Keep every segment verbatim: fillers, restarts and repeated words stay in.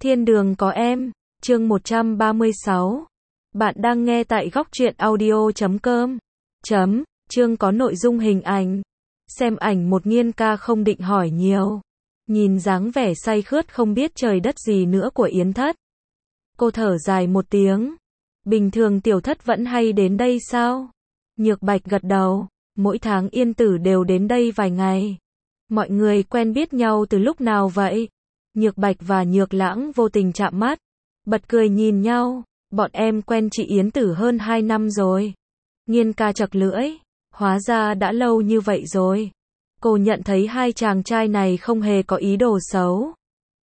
Thiên đường có em, chương một trăm ba mươi sáu. Bạn đang nghe tại góc truyện audio chấm com. Chấm, chương có nội dung hình ảnh. Xem ảnh một Nghiên ca không định hỏi nhiều. Nhìn dáng vẻ say khướt không biết trời đất gì nữa của Yến Thất. Cô thở dài một tiếng. Bình thường Tiểu Thất vẫn hay đến đây sao? Nhược Bạch gật đầu. Mỗi tháng Yên Tử đều đến đây vài ngày. Mọi người quen biết nhau từ lúc nào vậy? Nhược Bạch và Nhược Lãng vô tình chạm mắt. Bật cười nhìn nhau. Bọn em quen chị Yến Tử hơn hai năm rồi. Nghiên ca chật lưỡi. Hóa ra đã lâu như vậy rồi. Cô nhận thấy hai chàng trai này không hề có ý đồ xấu.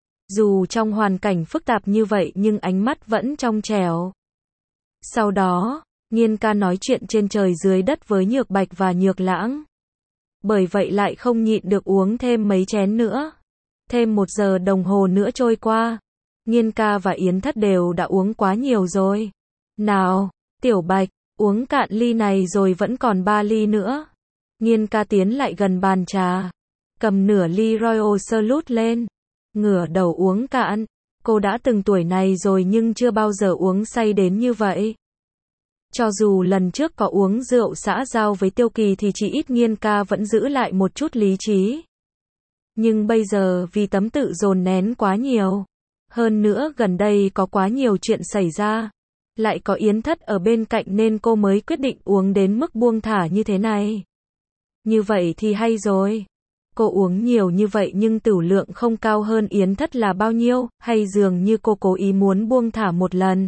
Dù trong hoàn cảnh phức tạp như vậy nhưng ánh mắt vẫn trong trẻo. Sau đó, Nghiên ca nói chuyện trên trời dưới đất với Nhược Bạch và Nhược Lãng. Bởi vậy lại không nhịn được uống thêm mấy chén nữa. Thêm một giờ đồng hồ nữa trôi qua. Nghiên ca và Yến Thất đều đã uống quá nhiều rồi. Nào, Tiểu Bạch, uống cạn ly này rồi vẫn còn ba ly nữa. Nghiên ca tiến lại gần bàn trà. Cầm nửa ly Royal Salute lên. Ngửa đầu uống cạn. Cô đã từng tuổi này rồi nhưng chưa bao giờ uống say đến như vậy. Cho dù lần trước có uống rượu xã giao với Tiêu Kỳ thì chỉ ít Nghiên ca vẫn giữ lại một chút lý trí. Nhưng bây giờ vì tấm tự dồn nén quá nhiều. Hơn nữa gần đây có quá nhiều chuyện xảy ra. Lại có Yến Thất ở bên cạnh nên cô mới quyết định uống đến mức buông thả như thế này. Như vậy thì hay rồi. Cô uống nhiều như vậy nhưng tửu lượng không cao hơn Yến Thất là bao nhiêu, hay dường như cô cố ý muốn buông thả một lần.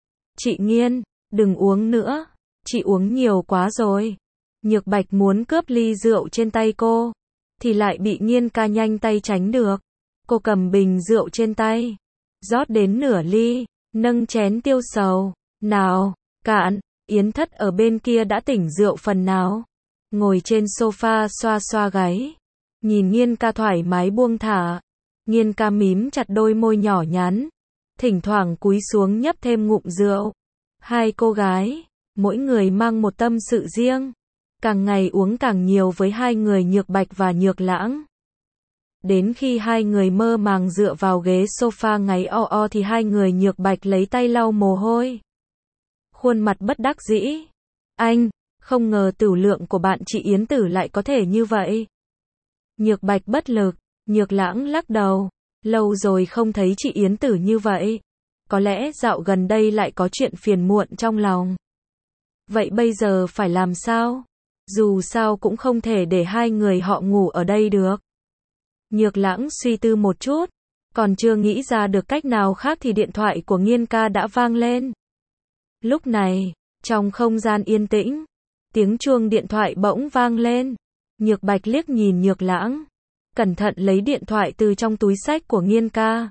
Chị Nghiên, đừng uống nữa. Chị uống nhiều quá rồi. Nhược Bạch muốn cướp ly rượu trên tay cô. Thì lại bị Nghiên ca nhanh tay tránh được. Cô cầm bình rượu trên tay. Rót đến nửa ly. Nâng chén tiêu sầu. Nào, cạn. Yến Thất ở bên kia đã tỉnh rượu phần nào. Ngồi trên sofa xoa xoa gáy. Nhìn Nghiên ca thoải mái buông thả. Nghiên ca mím chặt đôi môi nhỏ nhắn. Thỉnh thoảng cúi xuống nhấp thêm ngụm rượu. Hai cô gái, mỗi người mang một tâm sự riêng. Càng ngày uống càng nhiều với hai người Nhược Bạch và Nhược Lãng. Đến khi hai người mơ màng dựa vào ghế sofa ngáy o o thì hai người Nhược Bạch lấy tay lau mồ hôi. Khuôn mặt bất đắc dĩ. Anh, không ngờ tửu lượng của bạn chị Yến Tử lại có thể như vậy. Nhược Bạch bất lực. Nhược Lãng lắc đầu. Lâu rồi không thấy chị Yến Tử như vậy. Có lẽ dạo gần đây lại có chuyện phiền muộn trong lòng. Vậy bây giờ phải làm sao? Dù sao cũng không thể để hai người họ ngủ ở đây được. Nhược Lãng suy tư một chút. Còn chưa nghĩ ra được cách nào khác thì điện thoại của Nghiên ca đã vang lên. Lúc này, trong không gian yên tĩnh, tiếng chuông điện thoại bỗng vang lên. Nhược Bạch liếc nhìn Nhược Lãng. Cẩn thận lấy điện thoại từ trong túi xách của Nghiên ca.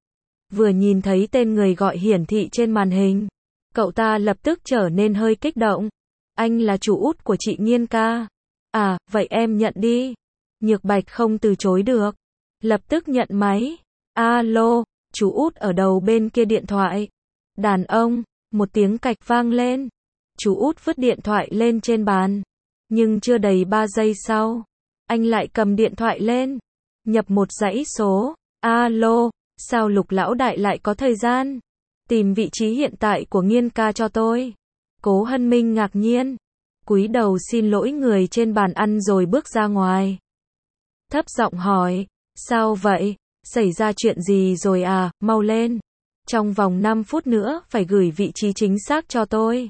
Vừa nhìn thấy tên người gọi hiển thị trên màn hình. Cậu ta lập tức trở nên hơi kích động. Anh là chủ út của chị Nghiên ca. À, vậy em nhận đi. Nhược Bạch không từ chối được. Lập tức nhận máy. Alo, chú út ở đầu bên kia điện thoại. Đàn ông, một tiếng cạch vang lên. Chú út vứt điện thoại lên trên bàn. Nhưng chưa đầy ba giây sau, anh lại cầm điện thoại lên. Nhập một dãy số. Alo, sao Lục lão đại lại có thời gian? Tìm vị trí hiện tại của Nghiên ca cho tôi. Cố Hân Minh ngạc nhiên. Cúi đầu xin lỗi người trên bàn ăn rồi bước ra ngoài. Thấp giọng hỏi. Sao vậy? Xảy ra chuyện gì rồi à? Mau lên. Trong vòng năm phút nữa phải gửi vị trí chính xác cho tôi.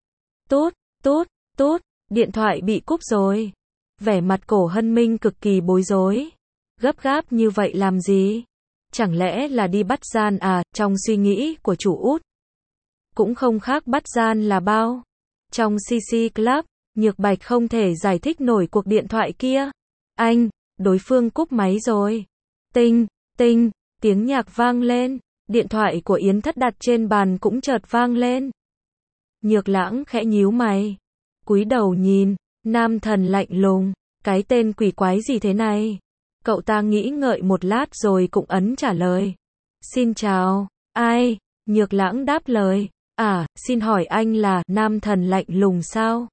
Tút, tút, tút. Điện thoại bị cúp rồi. Vẻ mặt Cổ Hân Minh cực kỳ bối rối. Gấp gáp như vậy làm gì? Chẳng lẽ là đi bắt gian à? Trong suy nghĩ của chủ út, cũng không khác bắt gian là bao. Trong xê xê Club, Nhược Bạch không thể giải thích nổi cuộc điện thoại kia. Anh, đối phương cúp máy rồi. Tinh, tinh, tiếng nhạc vang lên. Điện thoại của Yến Thất đặt trên bàn cũng chợt vang lên. Nhược Lãng khẽ nhíu mày. Cúi đầu nhìn. Nam thần lạnh lùng. Cái tên quỷ quái gì thế này? Cậu ta nghĩ ngợi một lát rồi cũng ấn trả lời. Xin chào. Ai? Nhược Lãng đáp lời. À, xin hỏi anh là nam thần lạnh lùng sao?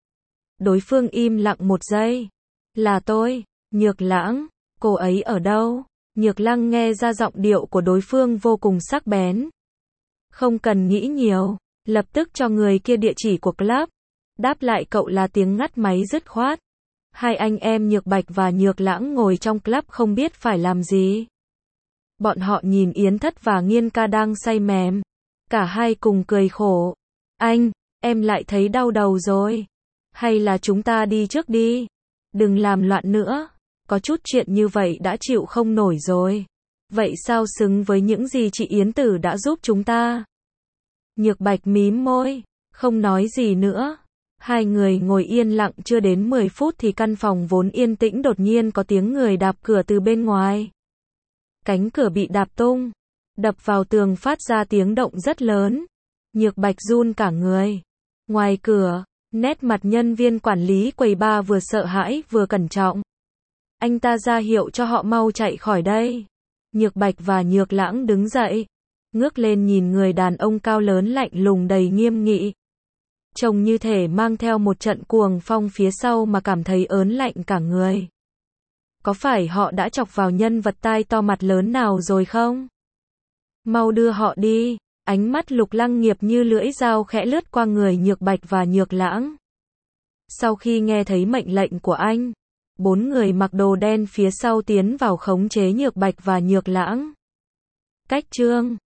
Đối phương im lặng một giây. Là tôi. Nhược Lãng. Cô ấy ở đâu? Nhược Lăng nghe ra giọng điệu của đối phương vô cùng sắc bén. Không cần nghĩ nhiều, lập tức cho người kia địa chỉ của club. Đáp lại cậu là tiếng ngắt máy dứt khoát. Hai anh em Nhược Bạch và Nhược Lãng ngồi trong club không biết phải làm gì. Bọn họ nhìn Yến Thất và Nghiên Ca đang say mềm. Cả hai cùng cười khổ. Anh, em lại thấy đau đầu rồi. Hay là chúng ta đi trước đi. Đừng làm loạn nữa. Có chút chuyện như vậy đã chịu không nổi rồi. Vậy sao xứng với những gì chị Yến Tử đã giúp chúng ta? Nhược Bạch mím môi, không nói gì nữa. Hai người ngồi yên lặng chưa đến mười phút thì căn phòng vốn yên tĩnh đột nhiên có tiếng người đạp cửa từ bên ngoài. Cánh cửa bị đạp tung, đập vào tường phát ra tiếng động rất lớn. Nhược Bạch run cả người. Ngoài cửa, nét mặt nhân viên quản lý quầy bar vừa sợ hãi vừa cẩn trọng. Anh ta ra hiệu cho họ mau chạy khỏi đây. Nhược Bạch và Nhược Lãng đứng dậy, ngước lên nhìn người đàn ông cao lớn lạnh lùng đầy nghiêm nghị. Trông như thể mang theo một trận cuồng phong phía sau mà cảm thấy ớn lạnh cả người. Có phải họ đã chọc vào nhân vật tai to mặt lớn nào rồi không? Mau đưa họ đi. Ánh mắt Lục Lăng Nghiệp như lưỡi dao khẽ lướt qua người Nhược Bạch và Nhược Lãng. Sau khi nghe thấy mệnh lệnh của anh, bốn người mặc đồ đen phía sau tiến vào khống chế Nhược Bạch và Nhược Lãng. Cách chương